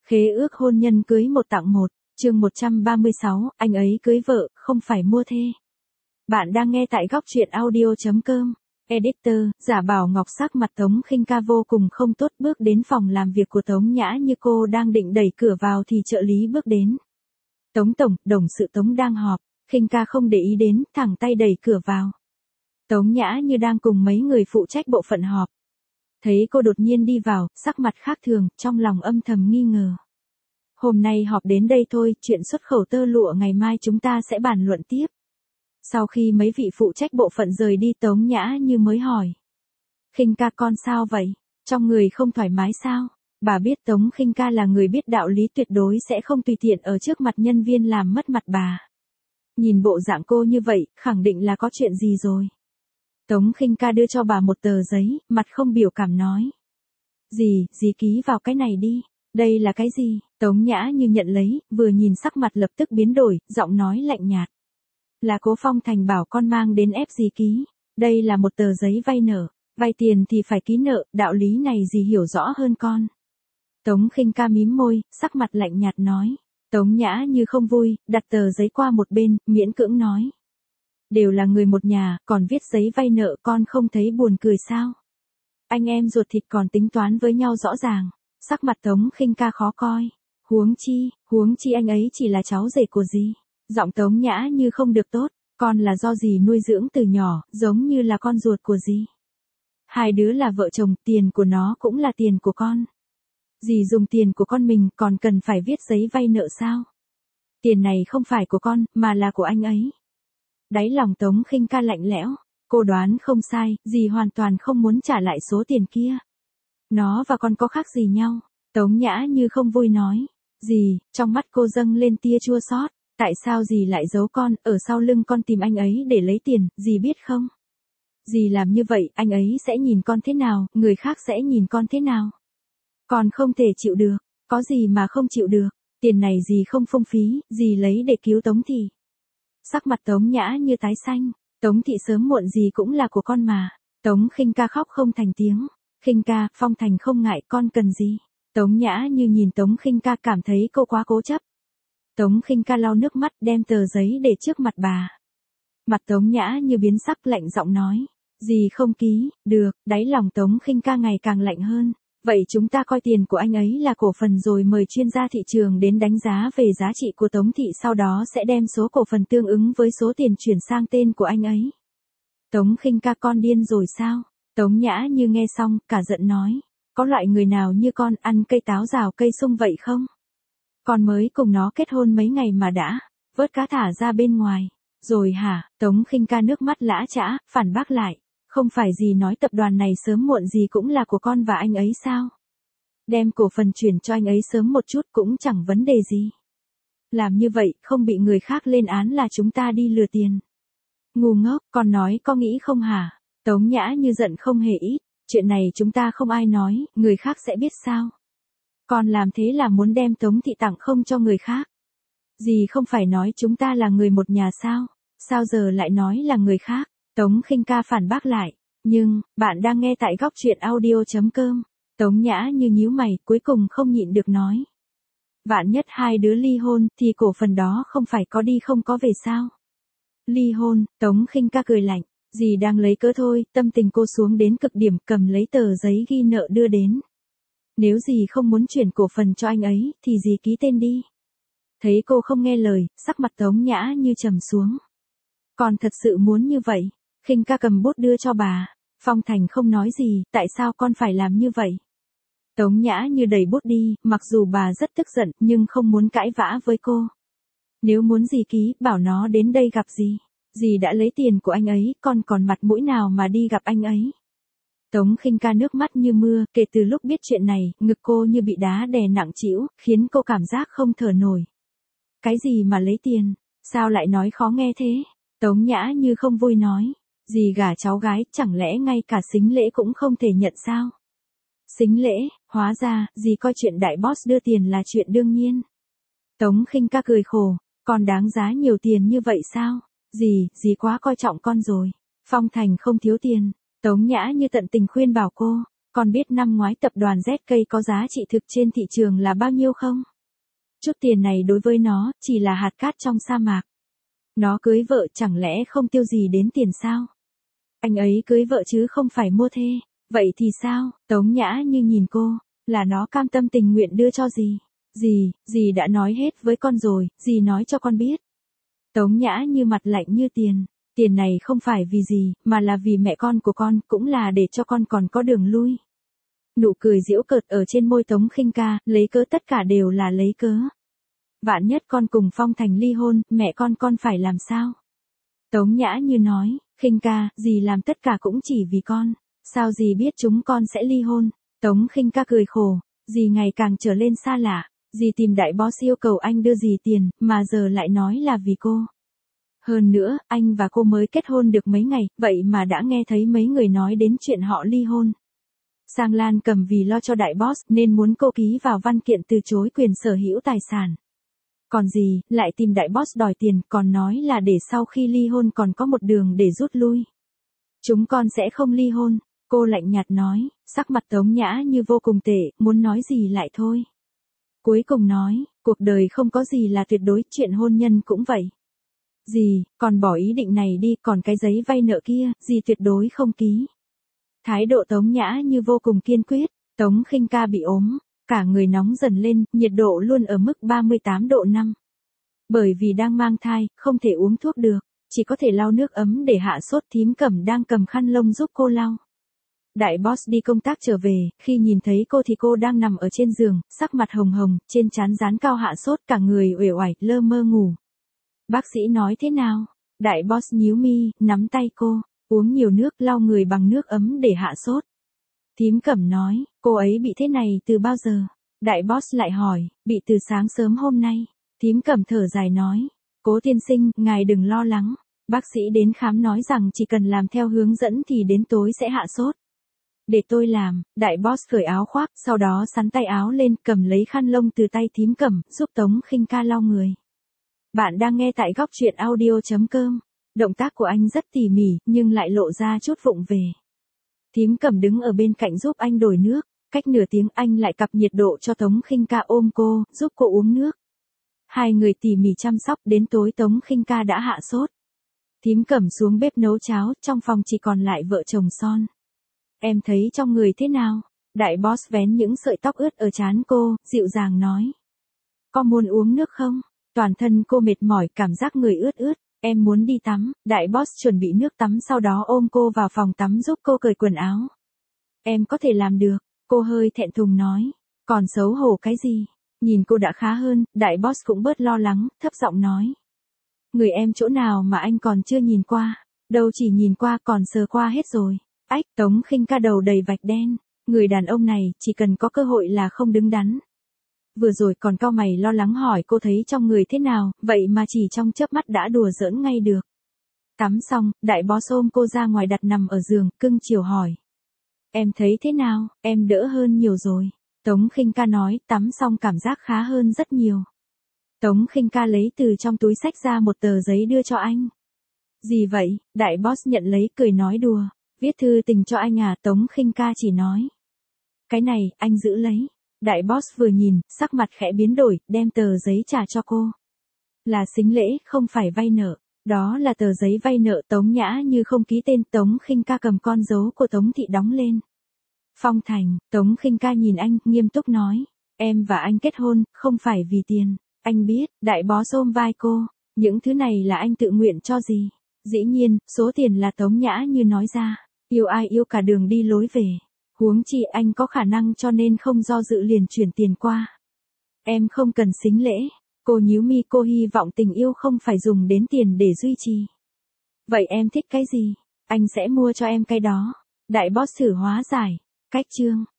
Khế ước hôn nhân cưới một tặng một, chương 136, anh ấy cưới vợ, không phải mua thê. Bạn đang nghe tại góc truyện audio.com. Editor, giả bảo ngọc sắc mặt Tống Khinh Ca vô cùng không tốt bước đến phòng làm việc của Tống Nhã Như, cô đang định đẩy cửa vào thì trợ lý bước đến. Tống tổng, đồng sự Tống đang họp, Khinh Ca không để ý đến, thẳng tay đẩy cửa vào. Tống Nhã Như đang cùng mấy người phụ trách bộ phận họp. Thấy cô đột nhiên đi vào, sắc mặt khác thường, trong lòng âm thầm nghi ngờ. Hôm nay họp đến đây thôi, chuyện xuất khẩu tơ lụa ngày mai chúng ta sẽ bàn luận tiếp. Sau khi mấy vị phụ trách bộ phận rời đi, Tống Nhã Như mới hỏi. Khinh Ca con sao vậy? Trong người không thoải mái sao? Bà biết Tống Khinh Ca là người biết đạo lý, tuyệt đối sẽ không tùy tiện ở trước mặt nhân viên làm mất mặt bà. Nhìn bộ dạng cô như vậy, khẳng định là có chuyện gì rồi. Tống Khinh Ca đưa cho bà một tờ giấy, mặt không biểu cảm nói. Dì ký vào cái này đi. Đây là cái gì? Tống Nhã Như nhận lấy, vừa nhìn sắc mặt lập tức biến đổi, giọng nói lạnh nhạt. Là Cố Phong Thành bảo con mang đến ép dì ký. Đây là một tờ giấy vay nợ. Vay tiền thì phải ký nợ, đạo lý này dì hiểu rõ hơn con. Tống Khinh Ca mím môi, sắc mặt lạnh nhạt nói. Tống Nhã Như không vui, đặt tờ giấy qua một bên, miễn cưỡng nói. Đều là người một nhà, còn viết giấy vay nợ, con không thấy buồn cười sao? Anh em ruột thịt còn tính toán với nhau rõ ràng. Sắc mặt Tống Khinh Ca khó coi. Huống chi anh ấy chỉ là cháu rể của dì. Giọng Tống Nhã Như không được tốt, con là do dì nuôi dưỡng từ nhỏ, giống như là con ruột của dì. Hai đứa là vợ chồng, tiền của nó cũng là tiền của con. Dì dùng tiền của con mình còn cần phải viết giấy vay nợ sao? Tiền này không phải của con, mà là của anh ấy. Đáy lòng Tống Khinh Ca lạnh lẽo, cô đoán không sai, dì hoàn toàn không muốn trả lại số tiền kia. Nó và con có khác gì nhau? Tống Nhã Như không vui nói. Dì, trong mắt cô dâng lên tia chua xót. Tại sao dì lại giấu con, ở sau lưng con tìm anh ấy để lấy tiền, dì biết không? Dì làm như vậy, anh ấy sẽ nhìn con thế nào, người khác sẽ nhìn con thế nào? Con không thể chịu được, có gì mà không chịu được, tiền này dì không phung phí, dì lấy để cứu Tống Thị. Sắc mặt Tống Nhã Như tái xanh, Tống Thị sớm muộn gì cũng là của con mà. Tống Khinh Ca khóc không thành tiếng. Khinh Ca, Phong Thành không ngại, con cần gì? Tống Nhã Như nhìn Tống Khinh Ca cảm thấy cô quá cố chấp. Tống Khinh Ca lau nước mắt đem tờ giấy để trước mặt bà. Mặt Tống Nhã Như biến sắc, lạnh giọng nói. Dì không ký, được, đáy lòng Tống Khinh Ca ngày càng lạnh hơn. Vậy chúng ta coi tiền của anh ấy là cổ phần rồi mời chuyên gia thị trường đến đánh giá về giá trị của Tống Thị, sau đó sẽ đem số cổ phần tương ứng với số tiền chuyển sang tên của anh ấy. Tống Khinh Ca, con điên rồi sao? Tống Nhã Như nghe xong, cả giận nói. Có loại người nào như con ăn cây táo rào cây sung vậy không? Con mới cùng nó kết hôn mấy ngày mà đã vớt cá thả ra bên ngoài. Rồi hả? Tống Khinh Ca nước mắt lã chã, phản bác lại. Không phải dì nói tập đoàn này sớm muộn gì cũng là của con và anh ấy sao? Đem cổ phần chuyển cho anh ấy sớm một chút cũng chẳng vấn đề gì. Làm như vậy, không bị người khác lên án là chúng ta đi lừa tiền. Ngu ngốc, con nói có nghĩ không hả? Tống Nhã Như giận không hề ít. Chuyện này chúng ta không ai nói, người khác sẽ biết sao? Con làm thế là muốn đem Tống Thị tặng không cho người khác. Dì không phải nói chúng ta là người một nhà sao? Sao giờ lại nói là người khác? Tống Khinh Ca phản bác lại. Nhưng, bạn đang nghe tại góc truyện audio.com. Tống Nhã Như nhíu mày, cuối cùng không nhịn được nói. Vạn nhất hai đứa ly hôn, thì cổ phần đó không phải có đi không có về sao? Ly hôn, Tống Khinh Ca cười lạnh. Dì đang lấy cớ thôi, tâm tình cô xuống đến cực điểm, cầm lấy tờ giấy ghi nợ đưa đến. Nếu dì không muốn chuyển cổ phần cho anh ấy, thì dì ký tên đi. Thấy cô không nghe lời, sắc mặt Tống Nhã Như trầm xuống. Còn thật sự muốn như vậy? Khinh Ca cầm bút đưa cho bà. Phong Thành không nói gì, tại sao con phải làm như vậy? Tống Nhã Như đẩy bút đi, mặc dù bà rất tức giận, nhưng không muốn cãi vã với cô. Nếu muốn dì ký, bảo nó đến đây gặp dì. Dì đã lấy tiền của anh ấy, con còn mặt mũi nào mà đi gặp anh ấy? Tống Khinh Ca nước mắt như mưa, kể từ lúc biết chuyện này, ngực cô như bị đá đè nặng trĩu, khiến cô cảm giác không thở nổi. Cái gì mà lấy tiền? Sao lại nói khó nghe thế? Tống Nhã Như không vui nói. Dì gả cháu gái, chẳng lẽ ngay cả sính lễ cũng không thể nhận sao? Sính lễ, hóa ra, dì coi chuyện đại boss đưa tiền là chuyện đương nhiên. Tống Khinh Ca cười khổ, con đáng giá nhiều tiền như vậy sao? Dì quá coi trọng con rồi. Phong Thành không thiếu tiền. Tống Nhã Như tận tình khuyên bảo cô. Con biết năm ngoái tập đoàn ZK có giá trị thực trên thị trường là bao nhiêu không? Chút tiền này đối với nó, chỉ là hạt cát trong sa mạc. Nó cưới vợ chẳng lẽ không tiêu gì đến tiền sao? Anh ấy cưới vợ chứ không phải mua thê. Vậy thì sao? Tống Nhã Như nhìn cô, là nó cam tâm tình nguyện đưa cho dì. Dì đã nói hết với con rồi, dì nói cho con biết. Tống Nhã Như mặt lạnh như tiền. Tiền này không phải vì gì, mà là vì mẹ con của con, cũng là để cho con còn có đường lui. Nụ cười giễu cợt ở trên môi Tống Khinh Ca, lấy cớ tất cả đều là lấy cớ. Vạn nhất con cùng Phong Thành ly hôn, mẹ con phải làm sao? Tống Nhã Như nói, Khinh Ca, dì làm tất cả cũng chỉ vì con. Sao dì biết chúng con sẽ ly hôn? Tống Khinh Ca cười khổ, dì ngày càng trở lên xa lạ. Dì tìm đại boss yêu cầu anh đưa dì tiền, mà giờ lại nói là vì cô. Hơn nữa, anh và cô mới kết hôn được mấy ngày, vậy mà đã nghe thấy mấy người nói đến chuyện họ ly hôn. Sang Lan Cầm vì lo cho đại boss nên muốn cô ký vào văn kiện từ chối quyền sở hữu tài sản. Còn gì, lại tìm đại boss đòi tiền, còn nói là để sau khi ly hôn còn có một đường để rút lui. Chúng con sẽ không ly hôn, cô lạnh nhạt nói, sắc mặt Tống Nhã Như vô cùng tệ, muốn nói gì lại thôi. Cuối cùng nói, cuộc đời không có gì là tuyệt đối, chuyện hôn nhân cũng vậy. Dì, còn bỏ ý định này đi, còn cái giấy vay nợ kia, dì tuyệt đối không ký. Thái độ Tống Nhã Như vô cùng kiên quyết, Tống Khinh Ca bị ốm, cả người nóng dần lên, nhiệt độ luôn ở mức 38 độ 5. Bởi vì đang mang thai, không thể uống thuốc được, chỉ có thể lau nước ấm để hạ sốt. Thím Cẩm đang cầm khăn lông giúp cô lau. Đại boss đi công tác trở về, khi nhìn thấy cô thì cô đang nằm ở trên giường, sắc mặt hồng hồng, trên trán dán cao hạ sốt, cả người uể oải, lơ mơ ngủ. Bác sĩ nói thế nào? Đại boss nhíu mi, nắm tay cô, uống nhiều nước, lau người bằng nước ấm để hạ sốt. Thím Cẩm nói, cô ấy bị thế này từ bao giờ? Đại boss lại hỏi, bị từ sáng sớm hôm nay. Thím Cẩm thở dài nói, cố tiên sinh, ngài đừng lo lắng. Bác sĩ đến khám nói rằng chỉ cần làm theo hướng dẫn thì đến tối sẽ hạ sốt. Để tôi làm. Đại boss cởi áo khoác, sau đó xắn tay áo lên, cầm lấy khăn lông từ tay Thím Cẩm, giúp Tống Khinh Ca lau người. Bạn đang nghe tại góc truyện audio.com. Động tác của anh rất tỉ mỉ, nhưng lại lộ ra chút vụng về. Thím Cẩm đứng ở bên cạnh giúp anh đổi nước, cách nửa tiếng anh lại cặp nhiệt độ cho Tống Khinh Ca, ôm cô, giúp cô uống nước. Hai người tỉ mỉ chăm sóc, đến tối Tống Khinh Ca đã hạ sốt. Thím Cẩm xuống bếp nấu cháo, trong phòng chỉ còn lại vợ chồng son. Em thấy trong người thế nào? Đại boss vén những sợi tóc ướt ở trán cô, dịu dàng nói. Có muốn uống nước không? Toàn thân cô mệt mỏi, cảm giác người ướt ướt. Em muốn đi tắm. Đại boss chuẩn bị nước tắm, sau đó ôm cô vào phòng tắm giúp cô cởi quần áo. Em có thể làm được. Cô hơi thẹn thùng nói. Còn xấu hổ cái gì? Nhìn cô đã khá hơn, đại boss cũng bớt lo lắng, thấp giọng nói. Người em chỗ nào mà anh còn chưa nhìn qua? Đâu chỉ nhìn qua, còn sờ qua hết rồi. Ách, Tống Khinh Ca đầu đầy vạch đen. Người đàn ông này, chỉ cần có cơ hội là không đứng đắn. Vừa rồi còn cau mày lo lắng hỏi cô thấy trong người thế nào, vậy mà chỉ trong chớp mắt đã đùa giỡn ngay được. Tắm xong, đại boss ôm cô ra ngoài đặt nằm ở giường, cưng chiều hỏi. Em thấy thế nào, em đỡ hơn nhiều rồi. Tống Khinh Ca nói, tắm xong cảm giác khá hơn rất nhiều. Tống Khinh Ca lấy từ trong túi xách ra một tờ giấy đưa cho anh. Gì vậy? Đại boss nhận lấy, cười nói đùa. Viết thư tình cho anh à? Tống Khinh Ca chỉ nói. Cái này, anh giữ lấy. Đại boss vừa nhìn, sắc mặt khẽ biến đổi, đem tờ giấy trả cho cô. Là sính lễ, không phải vay nợ. Đó là tờ giấy vay nợ. Tống Nhã Như không ký tên. Tống Khinh Ca cầm con dấu của Tống Thị đóng lên. Phong Thành. Tống Khinh Ca nhìn anh, nghiêm túc nói. Em và anh kết hôn, không phải vì tiền. Anh biết. Đại boss ôm vai cô. Những thứ này là anh tự nguyện cho gì? Dĩ nhiên, số tiền là Tống Nhã Như nói ra. Yêu ai yêu cả đường đi lối về. Huống chi anh có khả năng cho nên không do dự liền chuyển tiền qua. Em không cần sính lễ. Cô nhíu mi, cô hy vọng tình yêu không phải dùng đến tiền để duy trì. Vậy em thích cái gì? Anh sẽ mua cho em cái đó. Đại boss thử hóa giải. Cách chương.